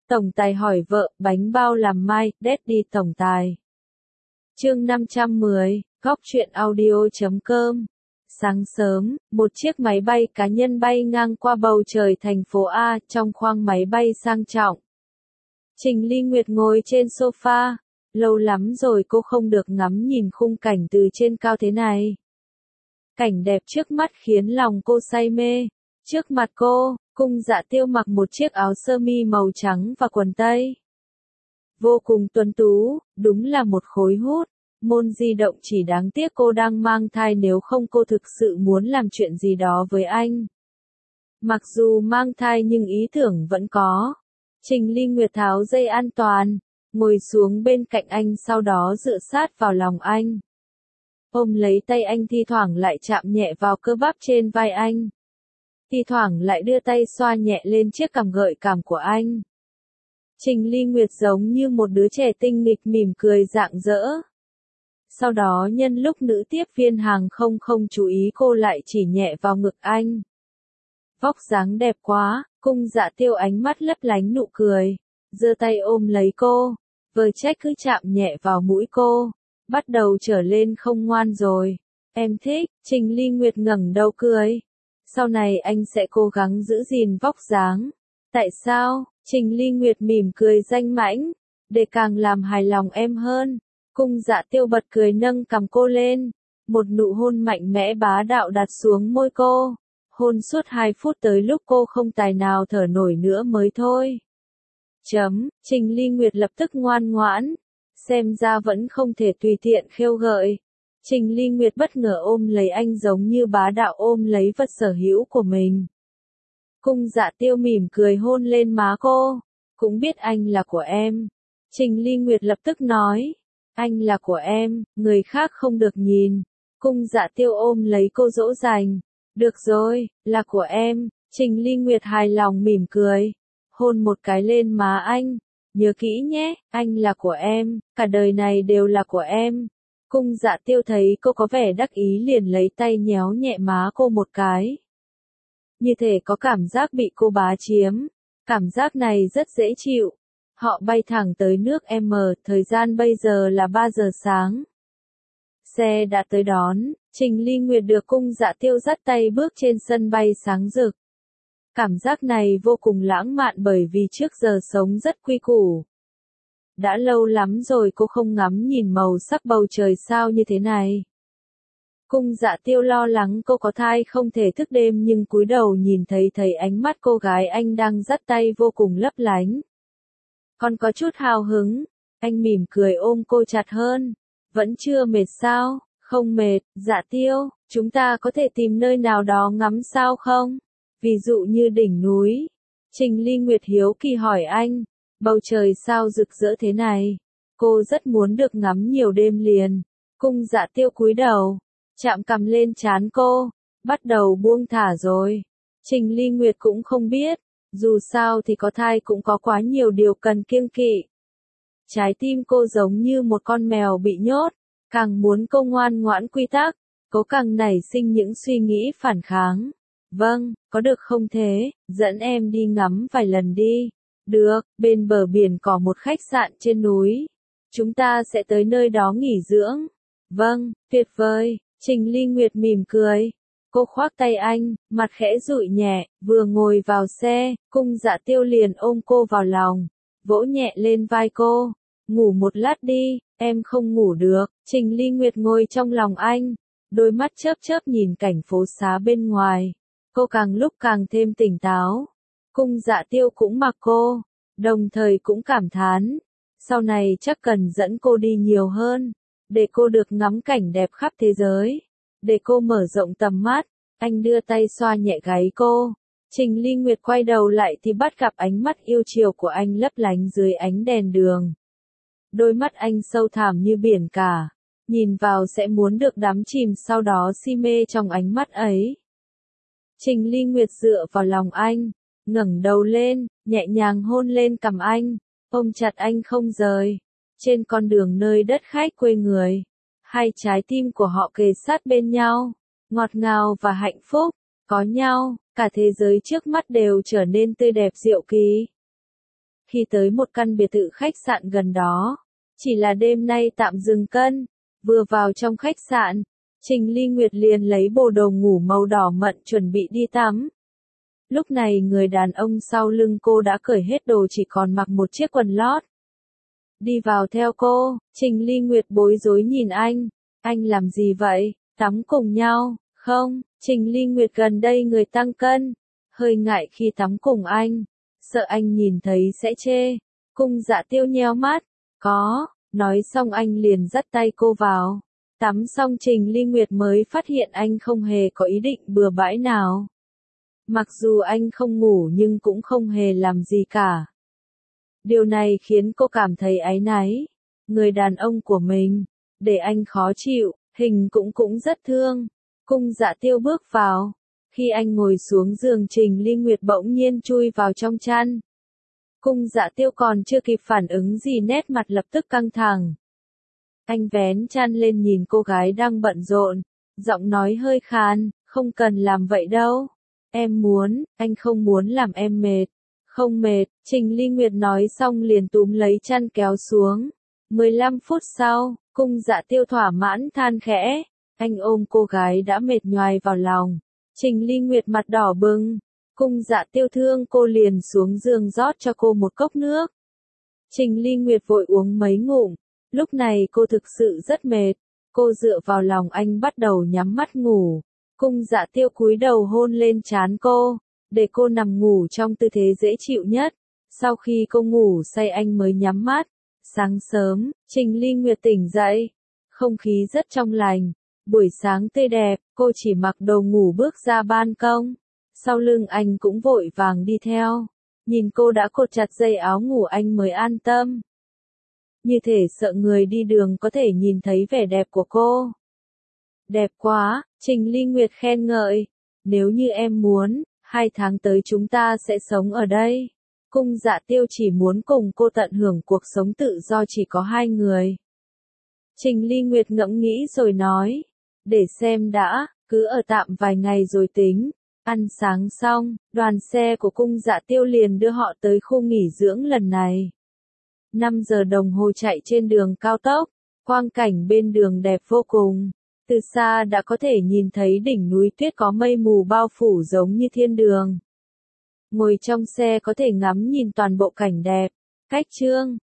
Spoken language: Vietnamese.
Tổng tài hỏi vợ, bánh bao làm mai, Daddy tổng tài. Chương 510, Góc truyện audio.com. Sáng sớm, một chiếc máy bay cá nhân bay ngang qua bầu trời thành phố A, trong khoang máy bay sang trọng. Trình Ly Nguyệt ngồi trên sofa, lâu lắm rồi cô không được ngắm nhìn khung cảnh từ trên cao thế này. Cảnh đẹp trước mắt khiến lòng cô say mê. Trước mặt cô, Cung Dạ Tiêu mặc một chiếc áo sơ mi màu trắng và quần tây. Vô cùng tuấn tú, đúng là một khối hút. Môn di động chỉ đáng tiếc cô đang mang thai, nếu không cô thực sự muốn làm chuyện gì đó với anh. Mặc dù mang thai nhưng ý tưởng vẫn có. Trình Ly Nguyệt tháo dây an toàn, ngồi xuống bên cạnh anh, sau đó dựa sát vào lòng anh. Ôm lấy tay anh, thi thoảng lại chạm nhẹ vào cơ bắp trên vai anh. Thi thoảng lại đưa tay xoa nhẹ lên chiếc cằm gợi cảm của anh. Trình Ly Nguyệt giống như một đứa trẻ tinh nghịch mỉm cười rạng rỡ. Sau đó nhân lúc nữ tiếp viên hàng không chú ý, cô lại chỉ nhẹ vào ngực anh. Vóc dáng đẹp quá, Cung Dạ Tiêu ánh mắt lấp lánh nụ cười, giơ tay ôm lấy cô, vờ trách cứ chạm nhẹ vào mũi cô. Bắt đầu trở lên không ngoan rồi. Em thích. Trình Ly Nguyệt ngẩng đầu cười. Sau này anh sẽ cố gắng giữ gìn vóc dáng. Tại sao? Trình Ly Nguyệt mỉm cười danh mãnh. Để càng làm hài lòng em hơn. Cung Dạ Tiêu bật cười nâng cằm cô lên. Một nụ hôn mạnh mẽ bá đạo đặt xuống môi cô. Hôn suốt 2 phút tới lúc cô không tài nào thở nổi nữa mới thôi. Trình Ly Nguyệt lập tức ngoan ngoãn. Xem ra vẫn không thể tùy tiện khêu gợi. Trình Ly Nguyệt bất ngờ ôm lấy anh giống như bá đạo ôm lấy vật sở hữu của mình. Cung Dạ Tiêu mỉm cười hôn lên má cô. Cũng biết anh là của em. Trình Ly Nguyệt lập tức nói. Anh là của em, người khác không được nhìn. Cung Dạ Tiêu ôm lấy cô dỗ dành. Được rồi, là của em. Trình Ly Nguyệt hài lòng mỉm cười. Hôn một cái lên má anh. Nhớ kỹ nhé, anh là của em, cả đời này đều là của em. Cung Dạ Tiêu thấy cô có vẻ đắc ý liền lấy tay nhéo nhẹ má cô một cái. Như thể có cảm giác bị cô bá chiếm. Cảm giác này rất dễ chịu. Họ bay thẳng tới nước M, thời gian bây giờ là 3 giờ sáng. Xe đã tới đón, Trình Ly Nguyệt được Cung Dạ Tiêu dắt tay bước trên sân bay sáng rực. Cảm giác này vô cùng lãng mạn bởi vì trước giờ sống rất quy củ. Đã lâu lắm rồi cô không ngắm nhìn màu sắc bầu trời sao như thế này. Cung Dạ Tiêu lo lắng cô có thai không thể thức đêm, nhưng cúi đầu nhìn thấy ánh mắt cô gái anh đang dắt tay vô cùng lấp lánh. Còn có chút hào hứng, anh mỉm cười ôm cô chặt hơn. Vẫn chưa mệt sao? Không mệt. Dạ Tiêu, chúng ta có thể tìm nơi nào đó ngắm sao không? Ví dụ như đỉnh núi. Trình Ly Nguyệt hiếu kỳ hỏi anh. Bầu trời sao rực rỡ thế này? Cô rất muốn được ngắm nhiều đêm liền. Cung Dạ Tiêu cúi đầu, chạm cằm lên trán cô. Bắt đầu buông thả rồi. Trình Ly Nguyệt cũng không biết. Dù sao thì có thai cũng có quá nhiều điều cần kiêng kỵ. Trái tim cô giống như một con mèo bị nhốt. Càng muốn cô ngoan ngoãn quy tắc, cô càng nảy sinh những suy nghĩ phản kháng. Vâng, có được không thế, dẫn em đi ngắm vài lần đi. Được, bên bờ biển có một khách sạn trên núi. Chúng ta sẽ tới nơi đó nghỉ dưỡng. Vâng, tuyệt vời. Trình Ly Nguyệt mỉm cười. Cô khoác tay anh, mặt khẽ dụi nhẹ, vừa ngồi vào xe, Cung Dạ Tiêu liền ôm cô vào lòng, vỗ nhẹ lên vai cô. Ngủ một lát đi, em không ngủ được. Trình Ly Nguyệt ngồi trong lòng anh, đôi mắt chớp chớp nhìn cảnh phố xá bên ngoài. Cô càng lúc càng thêm tỉnh táo. Cung Dạ Tiêu cũng mặc cô, đồng thời cũng cảm thán. Sau này chắc cần dẫn cô đi nhiều hơn, để cô được ngắm cảnh đẹp khắp thế giới, để cô mở rộng tầm mắt. Anh đưa tay xoa nhẹ gáy cô. Trình Ly Nguyệt quay đầu lại thì bắt gặp ánh mắt yêu chiều của anh lấp lánh dưới ánh đèn đường. Đôi mắt anh sâu thẳm như biển cả, nhìn vào sẽ muốn được đắm chìm, sau đó si mê trong ánh mắt ấy. Trình Ly Nguyệt dựa vào lòng anh, ngẩng đầu lên, nhẹ nhàng hôn lên cằm anh, ôm chặt anh không rời. Trên con đường nơi đất khách quê người, hai trái tim của họ kề sát bên nhau, ngọt ngào và hạnh phúc, có nhau, cả thế giới trước mắt đều trở nên tươi đẹp diệu kỳ. khi tới một căn biệt thự khách sạn gần đó. Chỉ là đêm nay tạm dừng cân. Vừa vào trong khách sạn, Trình Ly Nguyệt liền lấy bộ đồ ngủ màu đỏ mận chuẩn bị đi tắm. Lúc này người đàn ông sau lưng cô đã cởi hết đồ chỉ còn mặc một chiếc quần lót. Đi vào theo cô, Trình Ly Nguyệt bối rối nhìn anh. Anh làm gì vậy? Tắm cùng nhau? Không, Trình Ly Nguyệt gần đây người tăng cân. Hơi ngại khi tắm cùng anh. Sợ anh nhìn thấy sẽ chê. Cung Dạ Tiêu nheo mắt. Có, nói xong anh liền dắt tay cô vào. Tắm xong Trình Ly Nguyệt mới phát hiện anh không hề có ý định bừa bãi nào. Mặc dù anh không ngủ nhưng cũng không hề làm gì cả. Điều này khiến cô cảm thấy áy náy. Người đàn ông của mình, để anh khó chịu, hình cũng rất thương. Cung Dạ Tiêu bước vào. Khi anh ngồi xuống giường Trình Ly Nguyệt bỗng nhiên chui vào trong chăn. Cung Dạ Tiêu còn chưa kịp phản ứng gì nét mặt lập tức căng thẳng. Anh vén chăn lên nhìn cô gái đang bận rộn, giọng nói hơi khàn, không cần làm vậy đâu. Em muốn, anh không muốn làm em mệt. Không mệt, Trình Ly Nguyệt nói xong liền túm lấy chăn kéo xuống. 15 phút sau, Cung Dạ Tiêu thỏa mãn than khẽ. Anh ôm cô gái đã mệt nhoài vào lòng. Trình Ly Nguyệt mặt đỏ bừng. Cung Dạ Tiêu thương cô liền xuống giường rót cho cô một cốc nước. Trình Ly Nguyệt vội uống mấy ngụm. Lúc này cô thực sự rất mệt. Cô dựa vào lòng anh bắt đầu nhắm mắt ngủ. Cung Dạ Tiêu cúi đầu hôn lên trán cô, để cô nằm ngủ trong tư thế dễ chịu nhất. Sau khi cô ngủ say anh mới nhắm mắt. Sáng sớm, Trình Ly Nguyệt tỉnh dậy. Không khí rất trong lành. Buổi sáng tươi đẹp, cô chỉ mặc đồ ngủ bước ra ban công. Sau lưng anh cũng vội vàng đi theo. Nhìn cô đã cột chặt dây áo ngủ anh mới an tâm. Như thể sợ người đi đường có thể nhìn thấy vẻ đẹp của cô. Đẹp quá, Trình Ly Nguyệt khen ngợi. Nếu như em muốn, 2 tháng tới chúng ta sẽ sống ở đây. Cung Dạ Tiêu chỉ muốn cùng cô tận hưởng cuộc sống tự do chỉ có 2 người. Trình Ly Nguyệt ngẫm nghĩ rồi nói. Để xem đã, cứ ở tạm vài ngày rồi tính. Ăn sáng xong, đoàn xe của Cung Dạ Tiêu liền đưa họ tới khu nghỉ dưỡng lần này. 5 giờ đồng hồ chạy trên đường cao tốc, quang cảnh bên đường đẹp vô cùng. Từ xa đã có thể nhìn thấy đỉnh núi tuyết có mây mù bao phủ giống như thiên đường. Ngồi trong xe có thể ngắm nhìn toàn bộ cảnh đẹp. Cách chương